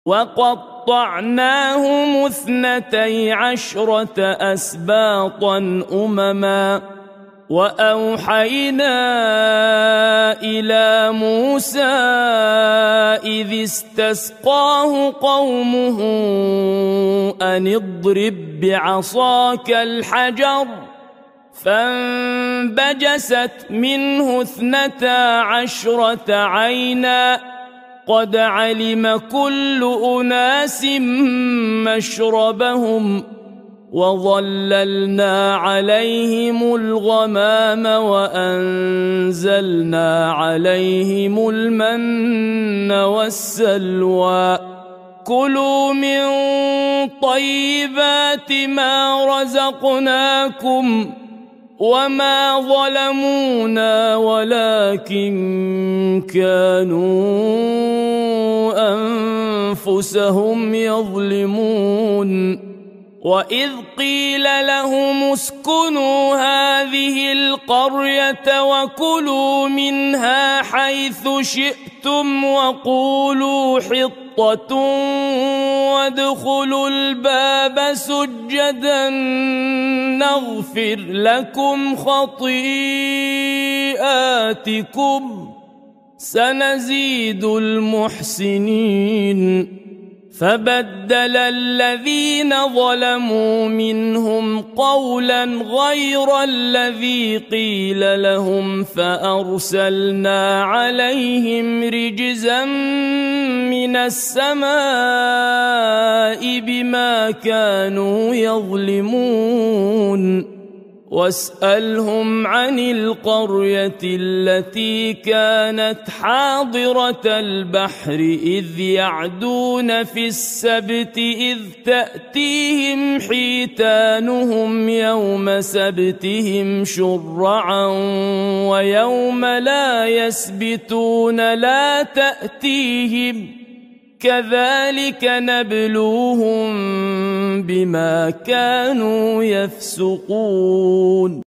وقطعناهم 12 أسباطا أمما وأوحينا إلى موسى إذ استسقاه قومه أن اضرب بعصاك الحجر فانبجست منه 12 عينا قد علم كل أناس مشربهم وظللنا عليهم الغمام وأنزلنا عليهم المن والسلوى كلوا من طيبات ما رزقناكم وما ظلمونا ولكن كانوا أنفسهم يظلمون وإذ قيل لهم اسكنوا هذه القرية وكلوا منها حيث شئتم وقولوا حطة وادخلوا الباب سجدا نغفر لكم خطيئاتكم سنزيد المحسنين فبدل الذين ظلموا منهم قولا غير الذي قيل لهم فأرسلنا عليهم رجزا من السماء بما كانوا يظلمون واسألهم عن القرية التي كانت حاضرة البحر إذ يعدون في السبت إذ تأتيهم حيتانهم يوم سبتهم شرعا ويوم لا يسبتون لا تأتيهم كذلك نبلوهم بما كانوا يفسقون